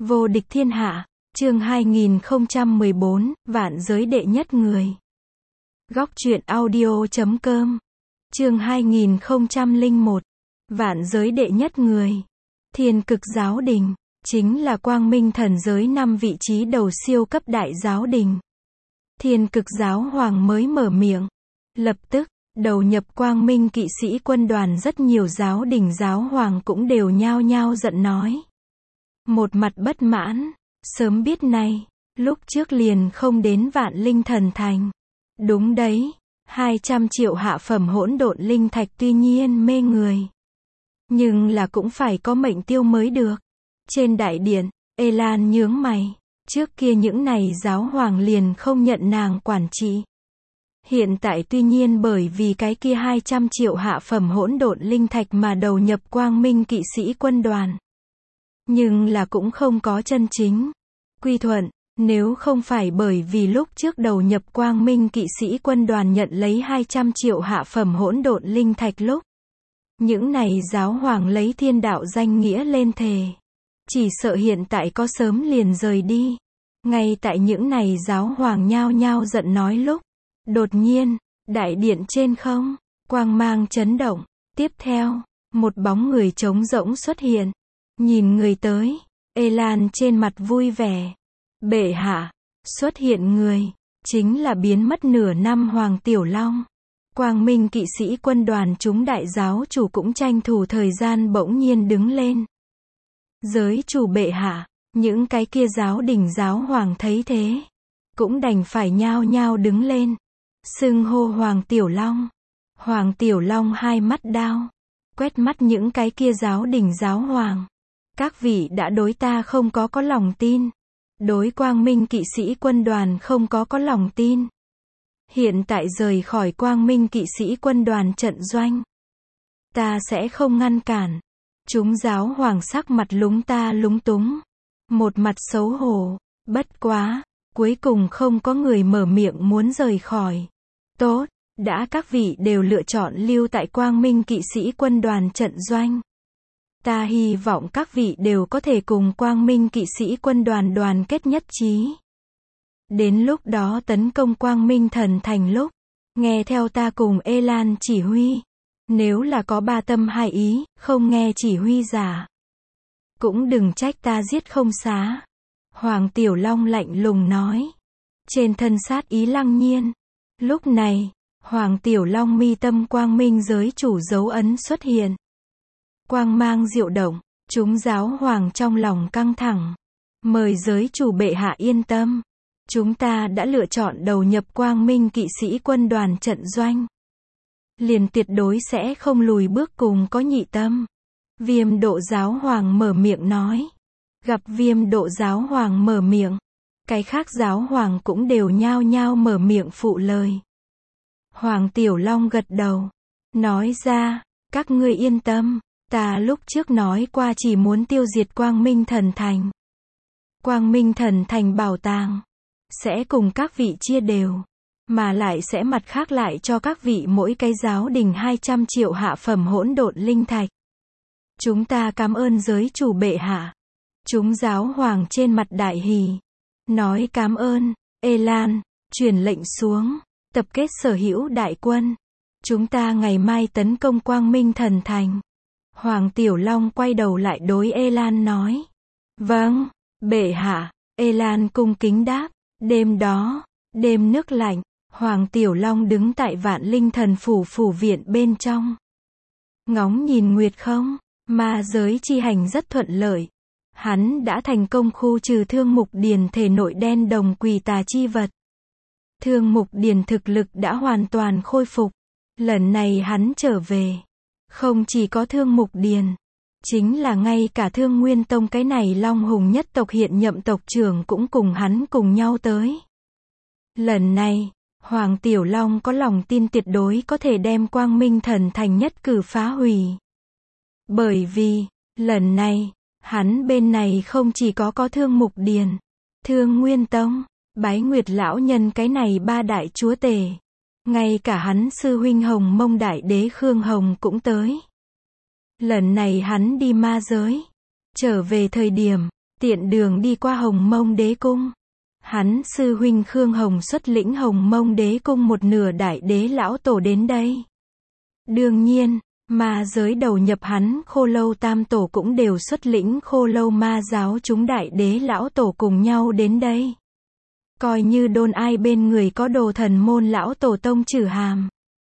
Vô địch thiên hạ, chương 2014, vạn giới đệ nhất người. Góc truyện audio.com, chương 2001, vạn giới đệ nhất người. Thiên cực giáo đình, chính là quang minh thần giới 5 vị trí đầu siêu cấp đại giáo đình. Thiên cực giáo hoàng mới mở miệng. Lập tức, đầu nhập quang minh kỵ sĩ quân đoàn rất nhiều giáo đình giáo hoàng cũng đều nhao nhao giận nói. Một mặt bất mãn, sớm biết này, lúc trước liền không đến Vạn Linh Thần Thành. Đúng đấy, 200 triệu hạ phẩm hỗn độn linh thạch tuy nhiên mê người. Nhưng là cũng phải có mệnh tiêu mới được. Trên đại điện, Elan nhướng mày, trước kia những này giáo hoàng liền không nhận nàng quản trị. Hiện tại tuy nhiên bởi vì cái kia 200 triệu hạ phẩm hỗn độn linh thạch mà đầu nhập quang minh kỵ sĩ quân đoàn. Nhưng là cũng không có chân chính quy thuận, nếu không phải bởi vì lúc trước đầu nhập quang minh kỵ sĩ quân đoàn nhận lấy 200 triệu hạ phẩm hỗn độn linh thạch lúc. Những này giáo hoàng lấy thiên đạo danh nghĩa lên thề. Chỉ sợ hiện tại có sớm liền rời đi. Ngay tại những này giáo hoàng nhao nhao giận nói lúc. Đột nhiên, đại điện trên không, quang mang chấn động. Tiếp theo, một bóng người trống rỗng xuất hiện. Nhìn người tới, Elan trên mặt vui vẻ. Bệ hạ, xuất hiện người, chính là biến mất nửa năm Hoàng Tiểu Long. Quang minh kỵ sĩ quân đoàn chúng đại giáo chủ cũng tranh thủ thời gian bỗng nhiên đứng lên. Giới chủ bệ hạ, những cái kia giáo đình giáo hoàng thấy thế, cũng đành phải nhao nhao đứng lên. Xưng hô Hoàng Tiểu Long. Hoàng Tiểu Long hai mắt đao, quét mắt những cái kia giáo đình giáo hoàng. Các vị đã đối ta không có lòng tin. Đối quang minh kỵ sĩ quân đoàn không có lòng tin. Hiện tại rời khỏi quang minh kỵ sĩ quân đoàn trận doanh. Ta sẽ không ngăn cản. Chúng giáo hoàng sắc mặt lúng ta lúng túng. Một mặt xấu hổ. Bất quá, cuối cùng không có người mở miệng muốn rời khỏi. Tốt, đã các vị đều lựa chọn lưu tại quang minh kỵ sĩ quân đoàn trận doanh. Ta hy vọng các vị đều có thể cùng quang minh kỵ sĩ quân đoàn đoàn kết nhất trí. Đến lúc đó tấn công quang minh thần thành lúc, nghe theo ta cùng Elan chỉ huy. Nếu là có ba tâm hai ý, không nghe chỉ huy giả, cũng đừng trách ta giết không xá. Hoàng Tiểu Long lạnh lùng nói. Trên thân sát ý lăng nhiên. Lúc này, Hoàng Tiểu Long mi tâm quang minh giới chủ dấu ấn xuất hiện. Quang mang diệu động, chúng giáo hoàng trong lòng căng thẳng. Mời giới chủ bệ hạ yên tâm. Chúng ta đã lựa chọn đầu nhập quang minh kỵ sĩ quân đoàn trận doanh. Liền tuyệt đối sẽ không lùi bước cùng có nhị tâm. Viêm độ giáo hoàng mở miệng nói. Gặp viêm độ giáo hoàng mở miệng, cái khác giáo hoàng cũng đều nhao nhao mở miệng phụ lời. Hoàng Tiểu Long gật đầu, nói ra, các ngươi yên tâm. Ta lúc trước nói qua chỉ muốn tiêu diệt quang minh thần thành. Quang minh thần thành bảo tàng sẽ cùng các vị chia đều, mà lại sẽ mặt khác lại cho các vị mỗi cái giáo đình 200 triệu hạ phẩm hỗn độn linh thạch. Chúng ta cảm ơn giới chủ bệ hạ. Chúng giáo hoàng trên mặt đại hỉ, nói cảm ơn. Elan, truyền lệnh xuống, tập kết sở hữu đại quân. Chúng ta ngày mai tấn công quang minh thần thành. Hoàng Tiểu Long quay đầu lại đối Elan nói. Vâng, bệ hạ. Elan cung kính đáp. Đêm đó, đêm nước lạnh, Hoàng Tiểu Long đứng tại Vạn Linh Thần phủ viện bên trong. Ngóng nhìn nguyệt không, ma giới chi hành rất thuận lợi. Hắn đã thành công khu trừ Thương Mục Điền thể nội đen đồng quỷ tà chi vật. Thương Mục Điền thực lực đã hoàn toàn khôi phục. Lần này hắn trở về, không chỉ có Thương Mục Điền, chính là ngay cả Thương Nguyên Tông cái này Long Hùng nhất tộc hiện nhậm tộc trưởng cũng cùng hắn cùng nhau tới. Lần này, Hoàng Tiểu Long có lòng tin tuyệt đối có thể đem quang minh thần thành nhất cử phá hủy. Bởi vì, lần này, hắn bên này không chỉ có Thương Mục Điền, Thương Nguyên Tông, Bái Nguyệt lão nhân cái này ba đại chúa tể. Ngay cả hắn sư huynh Hồng Mông đại đế Khương Hồng cũng tới. Lần này hắn đi ma giới, trở về thời điểm, tiện đường đi qua Hồng Mông Đế Cung. Hắn sư huynh Khương Hồng xuất lĩnh Hồng Mông Đế Cung một nửa đại đế lão tổ đến đây. Đương nhiên, ma giới đầu nhập hắn Khô Lâu Tam Tổ cũng đều xuất lĩnh Khô Lâu ma giáo chúng đại đế lão tổ cùng nhau đến đây. Coi như đồn ai bên người có Đồ Thần Môn lão tổ Tông Trử Hàm,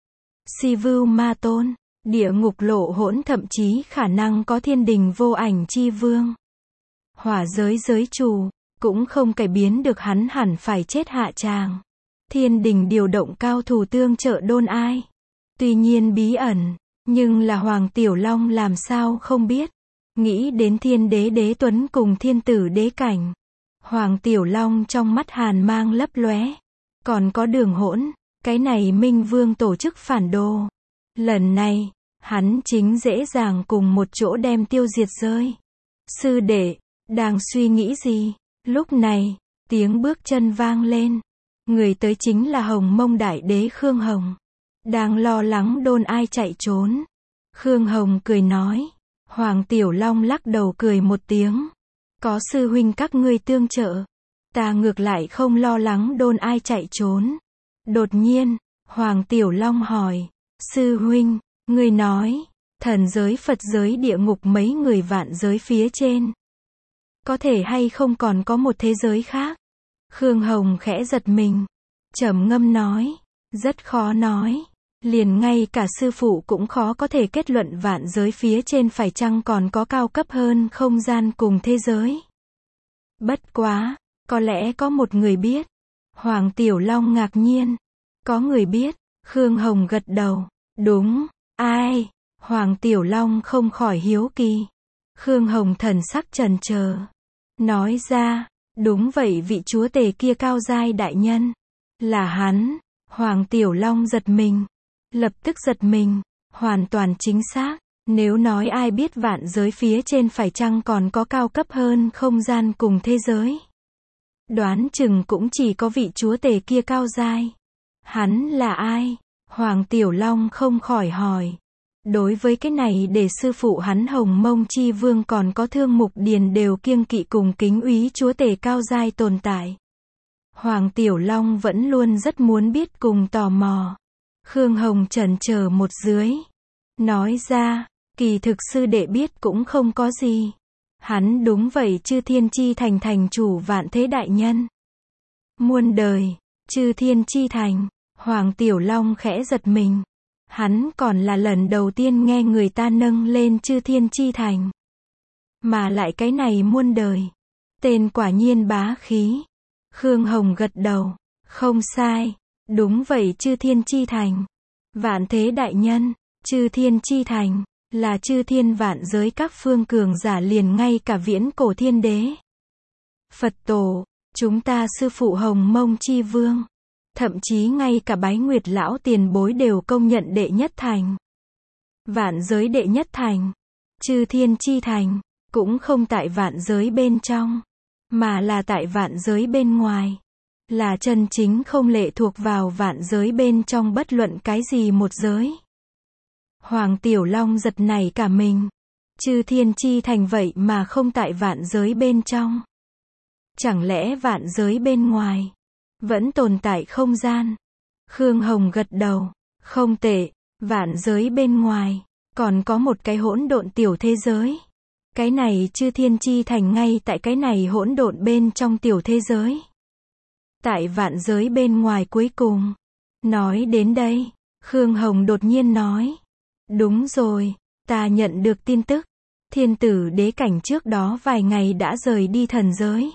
Si Vưu Ma Tôn, Địa Ngục Lộ Hỗn, thậm chí khả năng có Thiên Đình Vô Ảnh Chi Vương, Hỏa Giới Giới Chủ, cũng không cải biến được hắn hẳn phải chết hạ tràng. Thiên Đình điều động cao thủ tương trợ đôn ai. Tuy nhiên bí ẩn, nhưng là Hoàng Tiểu Long làm sao không biết. Nghĩ đến Thiên Đế Đế Tuấn cùng Thiên Tử Đế Cảnh, Hoàng Tiểu Long trong mắt hàn mang lấp lóe. Còn có Đường Hỗn, cái này Minh Vương tổ chức phản đồ. Lần này, hắn chính dễ dàng cùng một chỗ đem tiêu diệt rơi. Sư đệ, đang suy nghĩ gì? Lúc này, tiếng bước chân vang lên. Người tới chính là Hồng Mông Đại Đế Khương Hồng. Đang lo lắng đôn ai chạy trốn. Khương Hồng cười nói. Hoàng Tiểu Long lắc đầu cười một tiếng. Có sư huynh các ngươi tương trợ, ta ngược lại không lo lắng đôn ai chạy trốn. Đột nhiên, Hoàng Tiểu Long hỏi. Sư huynh, ngươi nói, thần giới Phật giới địa ngục mấy người vạn giới phía trên, có thể hay không còn có một thế giới khác? Khương Hồng khẽ giật mình, trầm ngâm nói. Rất khó nói. Liền ngay cả sư phụ cũng khó có thể kết luận vạn giới phía trên phải chăng còn có cao cấp hơn không gian cùng thế giới. Bất quá, có lẽ có một người biết. Hoàng Tiểu Long ngạc nhiên. Có người biết. Khương Hồng gật đầu. Đúng, ai? Hoàng Tiểu Long không khỏi hiếu kỳ. Khương Hồng thần sắc chần chờ, nói ra, đúng vậy, vị chúa tể kia cao giai đại nhân. Là hắn. Hoàng Tiểu Long giật mình. Lập tức giật mình. Hoàn toàn chính xác. Nếu nói ai biết vạn giới phía trên phải chăng còn có cao cấp hơn không gian cùng thế giới, đoán chừng cũng chỉ có vị chúa tể kia cao giai. Hắn là ai? Hoàng Tiểu Long không khỏi hỏi. Đối với cái này để sư phụ hắn Hồng Mông Chi Vương còn có Thương Mục Điền đều kiêng kỵ cùng kính úy chúa tể cao giai tồn tại. Hoàng Tiểu Long vẫn luôn rất muốn biết cùng tò mò. Khương Hồng chần chờ một dưới, nói ra, kỳ thực sư đệ biết cũng không có gì. Hắn đúng vậy Chư Thiên Chi Thành thành chủ vạn thế đại nhân. Muôn đời, Chư Thiên Chi Thành. Hoàng Tiểu Long khẽ giật mình. Hắn còn là lần đầu tiên nghe người ta nâng lên Chư Thiên Chi Thành. Mà lại cái này muôn đời. Tên quả nhiên bá khí. Khương Hồng gật đầu. Không sai. Đúng vậy, Chư Thiên Chi Thành. Vạn thế đại nhân. Chư Thiên Chi Thành là chư thiên vạn giới các phương cường giả, liền ngay cả viễn cổ thiên đế, Phật tổ, chúng ta sư phụ Hồng Mông Chi Vương, thậm chí ngay cả Bái Nguyệt lão tiền bối đều công nhận đệ nhất thành. Vạn giới đệ nhất thành, Chư Thiên Chi Thành, cũng không tại vạn giới bên trong, mà là tại vạn giới bên ngoài. Là chân chính không lệ thuộc vào vạn giới bên trong bất luận cái gì một giới. Hoàng Tiểu Long giật nảy cả mình. Chư Thiên Chi Thành vậy mà không tại vạn giới bên trong. Chẳng lẽ vạn giới bên ngoài vẫn tồn tại không gian? Khương Hồng gật đầu. Không tệ, vạn giới bên ngoài còn có một cái hỗn độn tiểu thế giới. Cái này Chư Thiên Chi Thành ngay tại cái này hỗn độn bên trong tiểu thế giới. Tại vạn giới bên ngoài cuối cùng. Nói đến đây, Khương Hồng đột nhiên nói. Đúng rồi, ta nhận được tin tức. Thiên Tử Đế Cảnh trước đó vài ngày đã rời đi thần giới.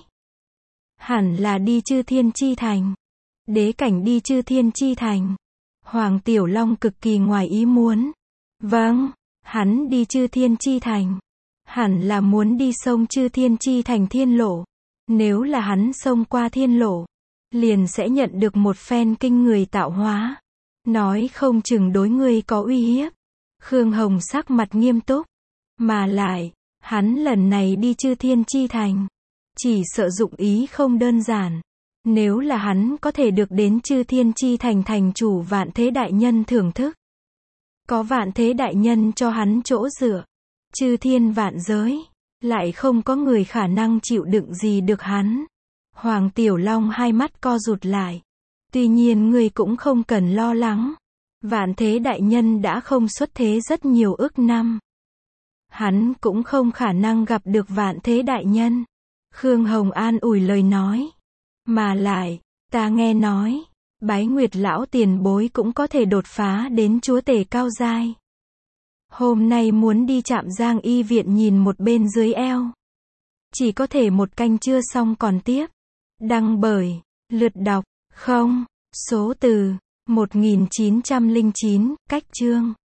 Hẳn là đi Chư Thiên Chi Thành. Đế Cảnh đi Chư Thiên Chi Thành. Hoàng Tiểu Long cực kỳ ngoài ý muốn. Vâng, hắn đi Chư Thiên Chi Thành. Hẳn là muốn đi sông Chư Thiên Chi Thành thiên lộ. Nếu là hắn xông qua thiên lộ, liền sẽ nhận được một phen kinh người tạo hóa. Nói không chừng đối ngươi có uy hiếp. Khương Hồng sắc mặt nghiêm túc. Mà lại, hắn lần này đi Chư Thiên Chi Thành, chỉ sợ dụng ý không đơn giản. Nếu là hắn có thể được đến Chư Thiên Chi Thành thành chủ vạn thế đại nhân thưởng thức, có vạn thế đại nhân cho hắn chỗ dựa, chư thiên vạn giới, lại không có người khả năng chịu đựng gì được hắn. Hoàng Tiểu Long hai mắt co rụt lại. Tuy nhiên ngươi cũng không cần lo lắng. Vạn Thế Đại Nhân đã không xuất thế rất nhiều ức năm. Hắn cũng không khả năng gặp được Vạn Thế Đại Nhân. Khương Hồng an ủi lời nói. Mà lại, ta nghe nói, Bái Nguyệt lão tiền bối cũng có thể đột phá đến chúa tể cao giai. Hôm nay muốn đi Trạm Giang y viện nhìn một bên dưới eo. Chỉ có thể một canh chưa xong còn tiếp. Đăng bởi, lượt đọc, không, số từ, 1909, cách chương.